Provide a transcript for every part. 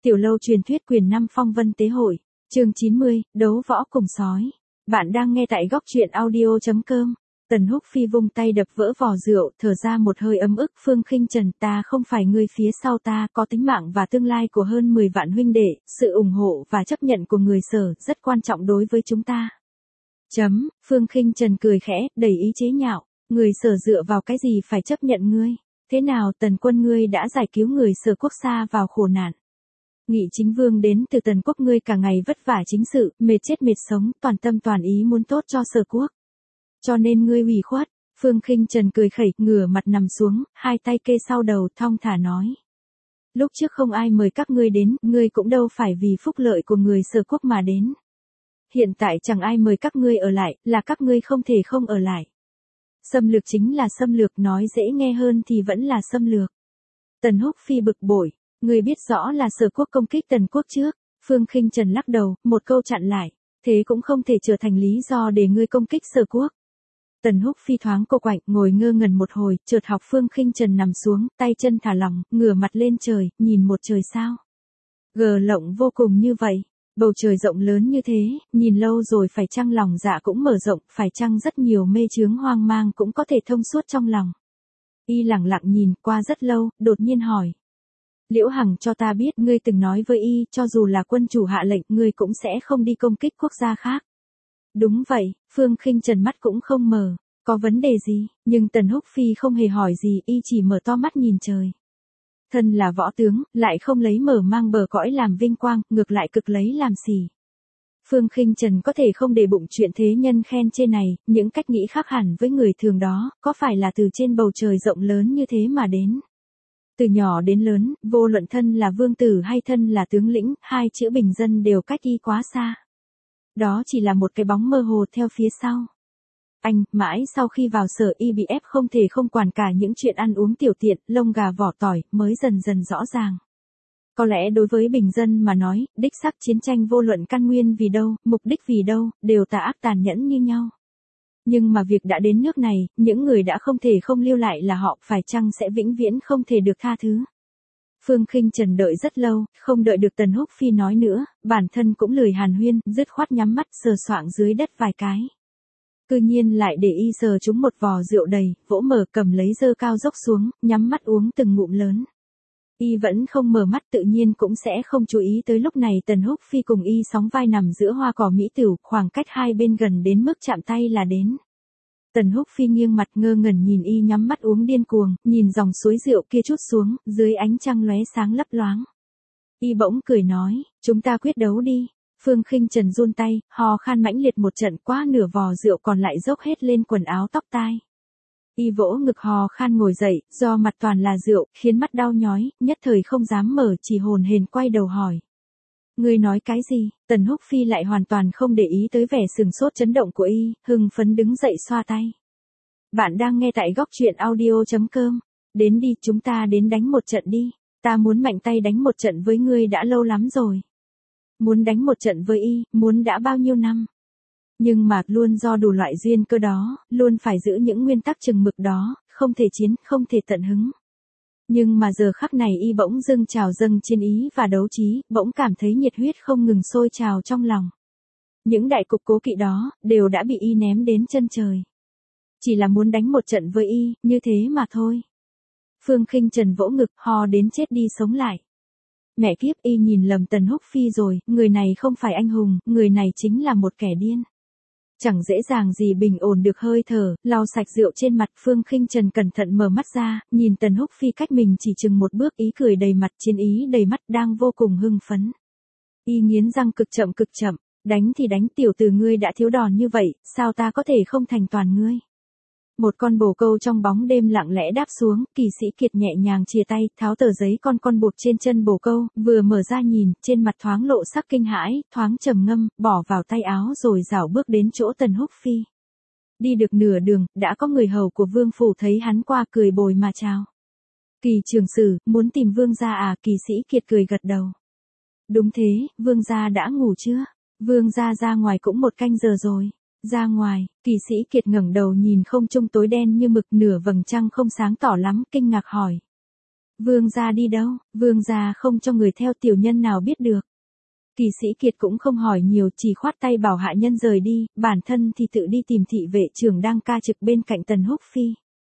Tiểu lâu truyền thuyết quyền 5 phong vân tế hội, chương 90, đấu võ cùng sói. Bạn đang nghe tại góc truyện audio.com. Tần Húc Phi vung tay đập vỡ vò rượu, thở ra một hơi ấm ức. Phương Khinh Trần, ta không phải người phía sau ta, có tính mạng và tương lai của hơn 10 vạn huynh đệ, sự ủng hộ và chấp nhận của người Sở rất quan trọng đối với chúng ta. Phương Khinh Trần cười khẽ, đầy ý chế nhạo, người Sở dựa vào cái gì phải chấp nhận ngươi? Thế nào Tần quân ngươi đã giải cứu người Sở quốc xa vào khổ nạn? Nghị chính vương đến từ Tần quốc, ngươi cả ngày vất vả chính sự, mệt chết mệt sống, toàn tâm toàn ý muốn tốt cho Sở quốc. Cho nên ngươi ủy khuất. Phương Khinh Trần cười khẩy, ngửa mặt nằm xuống, hai tay kê sau đầu, thong thả nói. Lúc trước không ai mời các ngươi đến, ngươi cũng đâu phải vì phúc lợi của người Sở quốc mà đến. Hiện tại chẳng ai mời các ngươi ở lại, là các ngươi không thể không ở lại. Xâm lược chính là xâm lược, nói dễ nghe hơn thì vẫn là xâm lược. Tần Húc Phi bực bội, ngươi biết rõ là Sở quốc công kích Tần quốc trước. Phương Khinh Trần lắc đầu, một câu chặn lại, thế cũng không thể trở thành lý do để ngươi công kích Sở quốc. Tần Húc Phi thoáng cô quạnh, ngồi ngơ ngẩn một hồi, chợt học Phương Khinh Trần nằm xuống, tay chân thả lỏng, ngửa mặt lên trời, nhìn một trời sao gờ lộng vô cùng như vậy. Bầu trời rộng lớn như thế, nhìn lâu rồi phải chăng lòng dạ cũng mở rộng, phải chăng rất nhiều mê chướng hoang mang cũng có thể thông suốt trong lòng. Y lặng lặng nhìn qua rất lâu, đột nhiên hỏi. Liễu Hằng cho ta biết, ngươi từng nói với Y, cho dù là quân chủ hạ lệnh, ngươi cũng sẽ không đi công kích quốc gia khác. Đúng vậy, Phương Khinh Trần mắt cũng không mở, có vấn đề gì, nhưng Tần Húc Phi không hề hỏi gì, Y chỉ mở to mắt nhìn trời. Thân là võ tướng, lại không lấy mở mang bờ cõi làm vinh quang, ngược lại cực lấy làm xỉ. Phương Khinh Trần có thể không để bụng chuyện thế nhân khen chê này, những cách nghĩ khác hẳn với người thường đó, có phải là từ trên bầu trời rộng lớn như thế mà đến. Từ nhỏ đến lớn, vô luận thân là vương tử hay thân là tướng lĩnh, hai chữ bình dân đều cách Y quá xa. Đó chỉ là một cái bóng mơ hồ theo phía sau. Mãi sau khi vào Sở Y bị ép không thể không quản cả những chuyện ăn uống tiểu tiện, lông gà vỏ tỏi, mới dần dần rõ ràng. Có lẽ đối với bình dân mà nói, đích xác chiến tranh vô luận căn nguyên vì đâu, mục đích vì đâu, đều tà ác tàn nhẫn như nhau. Nhưng mà việc đã đến nước này, những người đã không thể không lưu lại là họ, phải chăng sẽ vĩnh viễn không thể được tha thứ. Phương Khinh Trần đợi rất lâu, không đợi được Tần Húc Phi nói nữa, bản thân cũng lười hàn huyên, dứt khoát nhắm mắt sờ soạng dưới đất vài cái. Cư nhiên lại để Y sờ trúng một vò rượu đầy, vỗ mở cầm lấy dơ cao dốc xuống, nhắm mắt uống từng ngụm lớn. Y vẫn không mở mắt, tự nhiên cũng sẽ không chú ý tới lúc này Tần Húc Phi cùng Y sóng vai nằm giữa hoa cỏ mỹ tửu, khoảng cách hai bên gần đến mức chạm tay là đến. Tần Húc Phi nghiêng mặt ngơ ngẩn nhìn Y nhắm mắt uống điên cuồng, nhìn dòng suối rượu kia trút xuống, dưới ánh trăng lóe sáng lấp loáng. Y bỗng cười nói, chúng ta quyết đấu đi. Phương Khinh Trần run tay, hò khan mãnh liệt một trận, quá nửa vò rượu còn lại dốc hết lên quần áo tóc tai. Y vỗ ngực hò khan ngồi dậy, do mặt toàn là rượu, khiến mắt đau nhói, nhất thời không dám mở, chỉ hồn hển quay đầu hỏi. Ngươi nói cái gì? Tần Húc Phi lại hoàn toàn không để ý tới vẻ sừng sốt chấn động của Y, hưng phấn đứng dậy xoa tay. Bạn đang nghe tại góc truyện audio.com. Đến đi, chúng ta đến đánh một trận đi. Ta muốn mạnh tay đánh một trận với ngươi đã lâu lắm rồi. Muốn đánh một trận với Y, muốn đã bao nhiêu năm. Nhưng mà, luôn do đủ loại duyên cơ đó, luôn phải giữ những nguyên tắc chừng mực đó, không thể chiến, không thể tận hứng. Nhưng mà giờ khắc này Y bỗng dâng trào dâng chiến ý và đấu trí, bỗng cảm thấy nhiệt huyết không ngừng sôi trào trong lòng. Những đại cục cố kỵ đó, đều đã bị Y ném đến chân trời. Chỉ là muốn đánh một trận với Y, như thế mà thôi. Phương Khinh Trần vỗ ngực, ho đến chết đi sống lại. Mẹ kiếp, Y nhìn lầm Tần Húc Phi rồi, người này không phải anh hùng, người này chính là một kẻ điên. Chẳng dễ dàng gì bình ổn được hơi thở, lau sạch rượu trên mặt. Phương Khinh Trần cẩn thận mở mắt ra, nhìn Tần Húc Phi cách mình chỉ chừng một bước, ý cười đầy mặt, chiến ý đầy mắt, đang vô cùng hưng phấn. Y nghiến răng cực chậm, đánh thì đánh, tiểu tử ngươi đã thiếu đòn như vậy, sao ta có thể không thành toàn ngươi. Một con bồ câu trong bóng đêm lặng lẽ đáp xuống, Kỳ Sĩ Kiệt nhẹ nhàng chìa tay, tháo tờ giấy con buộc trên chân bồ câu, vừa mở ra nhìn, trên mặt thoáng lộ sắc kinh hãi, thoáng trầm ngâm, bỏ vào tay áo rồi rảo bước đến chỗ Tần Húc Phi. Đi được nửa đường, đã có người hầu của vương phủ thấy hắn qua cười bồi mà chào. Kỳ trường sử, muốn tìm vương gia à? Kỳ Sĩ Kiệt cười gật đầu. Đúng thế, vương gia đã ngủ chưa? Vương gia ra ngoài cũng một canh giờ rồi. Ra ngoài, Kỳ Sĩ Kiệt ngẩng đầu nhìn không trung tối đen như mực, nửa vầng trăng không sáng tỏ lắm, kinh ngạc hỏi. Vương gia đi đâu? Vương gia không cho người theo, tiểu nhân nào biết được. Kỳ Sĩ Kiệt cũng không hỏi nhiều, chỉ khoát tay bảo hạ nhân rời đi, bản thân thì tự đi tìm thị vệ trưởng đang ca trực bên cạnh Tần Húc Phi.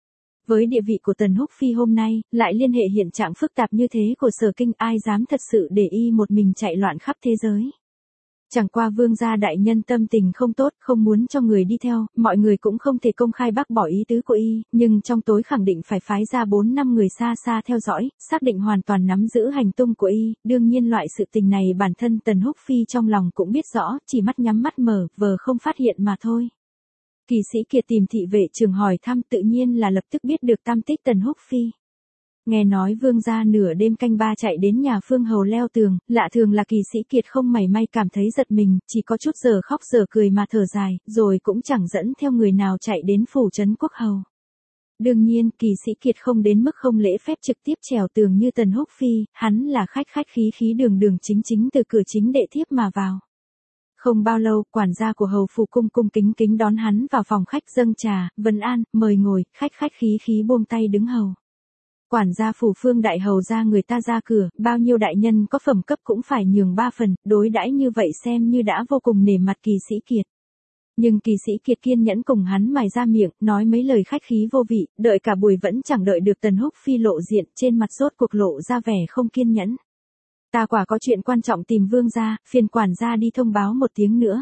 Với địa vị của Tần Húc Phi hôm nay, lại liên hệ hiện trạng phức tạp như thế của Sở Kinh, ai dám thật sự để y một mình chạy loạn khắp thế giới. Chẳng qua vương gia đại nhân tâm tình không tốt, không muốn cho người đi theo, mọi người cũng không thể công khai bác bỏ ý tứ của y, nhưng trong tối khẳng định phải phái ra 4-5 người xa xa theo dõi, xác định hoàn toàn nắm giữ hành tung của y, đương nhiên loại sự tình này bản thân Tần Húc Phi trong lòng cũng biết rõ, chỉ mắt nhắm mắt mở, vờ không phát hiện mà thôi. Kỳ Sĩ Kiệt tìm thị vệ trưởng hỏi thăm, tự nhiên là lập tức biết được tăm tích Tần Húc Phi. Nghe nói vương gia nửa đêm canh ba chạy đến nhà Phương Hầu leo tường, lạ thường là Kỳ Sĩ Kiệt không mảy may cảm thấy giật mình, chỉ có chút giờ khóc giờ cười mà thở dài, rồi cũng chẳng dẫn theo người nào chạy đến phủ trấn Quốc Hầu. Đương nhiên, Kỳ Sĩ Kiệt không đến mức không lễ phép trực tiếp trèo tường như Tần Húc Phi, hắn là khách khí đường chính từ cửa chính đệ thiếp mà vào. Không bao lâu, quản gia của hầu phủ cung kính đón hắn vào phòng khách dâng trà, vân an, mời ngồi, khách khí buông tay đứng hầu. Quản gia phủ Phương đại hầu ra người ta ra cửa, bao nhiêu đại nhân có phẩm cấp cũng phải nhường 3 phần, đối đãi như vậy xem như đã vô cùng nể mặt Kỳ Sĩ Kiệt. Nhưng Kỳ Sĩ Kiệt kiên nhẫn cùng hắn mài ra miệng, nói mấy lời khách khí vô vị, đợi cả buổi vẫn chẳng đợi được Tần Húc Phi lộ diện, trên mặt rốt cuộc lộ ra vẻ không kiên nhẫn. Ta quả có chuyện quan trọng tìm vương gia, phiền quản gia đi thông báo một tiếng nữa.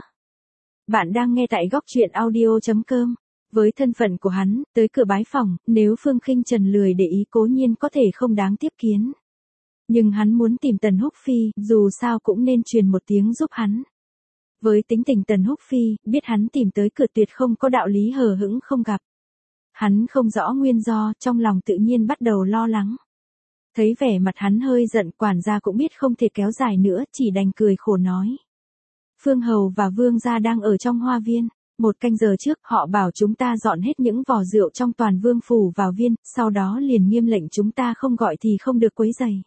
Bạn đang nghe tại góc truyện audio.com. Với thân phận của hắn, tới cửa bái phòng, nếu Phương Khinh Trần lười để ý cố nhiên có thể không đáng tiếp kiến. Nhưng hắn muốn tìm Tần Húc Phi, dù sao cũng nên truyền một tiếng giúp hắn. Với tính tình Tần Húc Phi, biết hắn tìm tới cửa tuyệt không có đạo lý hờ hững không gặp. Hắn không rõ nguyên do, trong lòng tự nhiên bắt đầu lo lắng. Thấy vẻ mặt hắn hơi giận, quản gia cũng biết không thể kéo dài nữa, chỉ đành cười khổ nói. Phương Hầu và Vương gia đang ở trong hoa viên. 1 canh giờ trước, họ bảo chúng ta dọn hết những vò rượu trong toàn vương phủ vào viên, sau đó liền nghiêm lệnh chúng ta không gọi thì không được quấy rầy.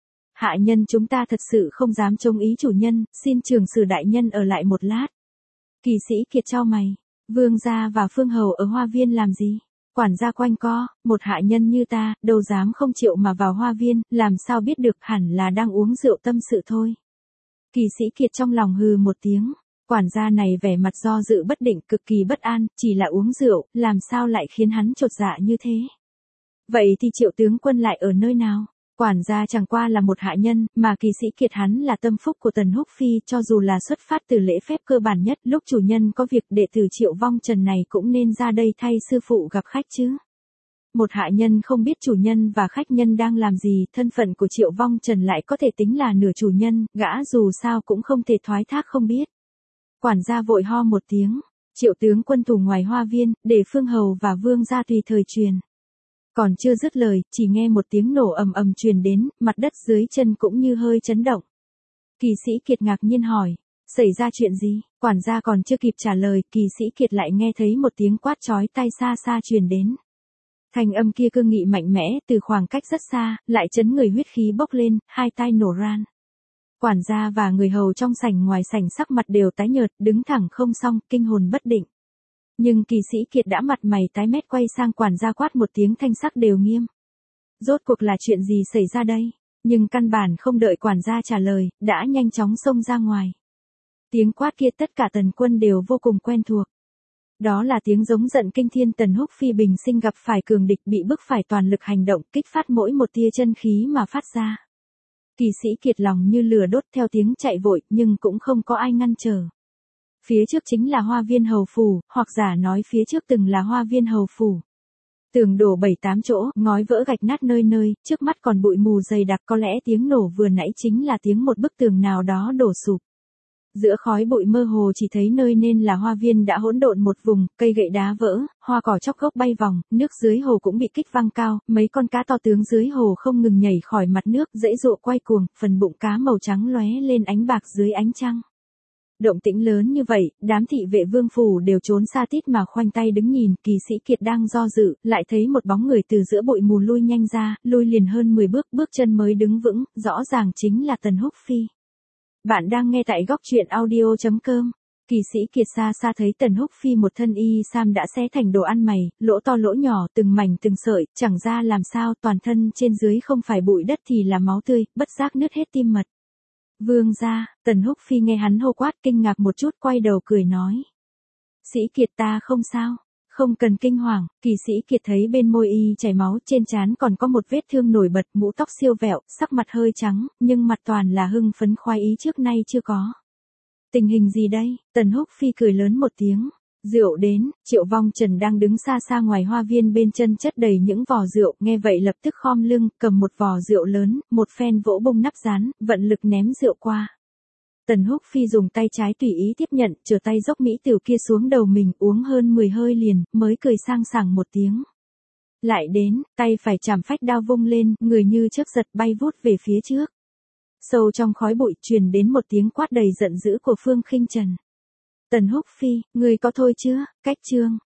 Hạ nhân chúng ta thật sự không dám chống ý chủ nhân, xin trường sử đại nhân ở lại một lát. Kỳ Sĩ Kiệt chau mày, Vương gia và Phương Hầu ở hoa viên làm gì? Quản gia quanh co, một hạ nhân như ta, đâu dám không chịu mà vào hoa viên, làm sao biết được, hẳn là đang uống rượu tâm sự thôi. Kỳ Sĩ Kiệt trong lòng hừ một tiếng. Quản gia này vẻ mặt do dự bất định, cực kỳ bất an, chỉ là uống rượu, làm sao lại khiến hắn chột dạ như thế. Vậy thì Triệu tướng quân lại ở nơi nào? Quản gia chẳng qua là một hạ nhân, mà Kỳ Sĩ Kiệt hắn là tâm phúc của Tần Húc Phi, cho dù là xuất phát từ lễ phép cơ bản nhất, lúc chủ nhân có việc đệ tử Triệu Vong Trần này cũng nên ra đây thay sư phụ gặp khách chứ. Một hạ nhân không biết chủ nhân và khách nhân đang làm gì, thân phận của Triệu Vong Trần lại có thể tính là nửa chủ nhân, gã dù sao cũng không thể thoái thác không biết. Quản gia vội ho một tiếng, Triệu tướng quân thủ ngoài hoa viên, để Phương Hầu và Vương gia tùy thời truyền. Còn chưa dứt lời, chỉ nghe một tiếng nổ ầm truyền đến, mặt đất dưới chân cũng như hơi chấn động. Kỳ Sĩ Kiệt ngạc nhiên hỏi, xảy ra chuyện gì? Quản gia còn chưa kịp trả lời, Kỳ Sĩ Kiệt lại nghe thấy một tiếng quát chói tai xa truyền đến. Thanh âm kia cương nghị mạnh mẽ, từ khoảng cách rất xa, lại chấn người huyết khí bốc lên, hai tai nổ ran. Quản gia và người hầu trong sảnh ngoài sảnh sắc mặt đều tái nhợt, đứng thẳng không xong, kinh hồn bất định. Nhưng Kỳ Sĩ Kiệt đã mặt mày tái mét quay sang quản gia quát một tiếng, thanh sắc đều nghiêm. Rốt cuộc là chuyện gì xảy ra đây? Nhưng căn bản không đợi quản gia trả lời, đã nhanh chóng xông ra ngoài. Tiếng quát kia tất cả tần quân đều vô cùng quen thuộc. Đó là tiếng giống giận kinh thiên. Tần Húc Phi bình sinh gặp phải cường địch, bị bức phải toàn lực hành động, kích phát mỗi một tia chân khí mà phát ra. Kỳ Sĩ Kiệt lòng như lửa đốt theo tiếng chạy vội, nhưng cũng không có ai ngăn trở. Phía trước chính là hoa viên hầu phủ, hoặc giả nói phía trước từng là hoa viên hầu phủ. Tường đổ 7-8 chỗ, ngói vỡ gạch nát nơi nơi, trước mắt còn bụi mù dày đặc, có lẽ tiếng nổ vừa nãy chính là tiếng một bức tường nào đó đổ sụp. Giữa khói bụi mơ hồ chỉ thấy nơi nên là hoa viên đã hỗn độn một vùng, cây gậy đá vỡ, hoa cỏ chóc gốc bay vòng, nước dưới hồ cũng bị kích văng cao, mấy con cá to tướng dưới hồ không ngừng nhảy khỏi mặt nước, dãy dụa quay cuồng, phần bụng cá màu trắng lóe lên ánh bạc dưới ánh trăng. Động tĩnh lớn như vậy, đám thị vệ vương phủ đều trốn xa tít mà khoanh tay đứng nhìn. Kỳ Sĩ Kiệt đang do dự, lại thấy một bóng người từ giữa bụi mù lui nhanh ra, lui liền hơn 10 bước, bước chân mới đứng vững, rõ ràng chính là Tần Húc Phi. Bạn đang nghe tại góc truyện audio.com. Kỳ sĩ Kiệt xa xa thấy Tần Húc Phi một thân y sam đã xé thành đồ ăn mày, lỗ to lỗ nhỏ, từng mảnh từng sợi, chẳng ra làm sao, toàn thân trên dưới không phải bụi đất thì là máu tươi, bất giác nứt hết tim mật. Vương gia, Tần Húc Phi nghe hắn hô quát kinh ngạc một chút, quay đầu cười nói. Sĩ Kiệt ta không sao, không cần kinh hoàng. Kỳ sĩ Kiệt thấy bên môi y chảy máu, trên trán còn có một vết thương nổi bật, mũ tóc siêu vẹo, sắc mặt hơi trắng, nhưng mặt toàn là hưng phấn khoái ý trước nay chưa có. Tình hình gì đây? Tần Húc Phi cười lớn một tiếng. Rượu đến, Triệu Vong Trần đang đứng xa xa ngoài hoa viên bên chân chất đầy những vò rượu, nghe vậy lập tức khom lưng, cầm một vò rượu lớn, một phen vỗ bung nắp rán, vận lực ném rượu qua. Tần Húc Phi dùng tay trái tùy ý tiếp nhận, trở tay dốc mỹ tiểu kia xuống đầu mình, uống hơn 10 hơi liền, mới cười sang sảng một tiếng. Lại đến, tay phải chạm phách đao vung lên, người như chớp giật bay vút về phía trước. Sâu trong khói bụi truyền đến một tiếng quát đầy giận dữ của Phương Khinh Trần. Tần Húc Phi, người có thôi chưa? Cách chương.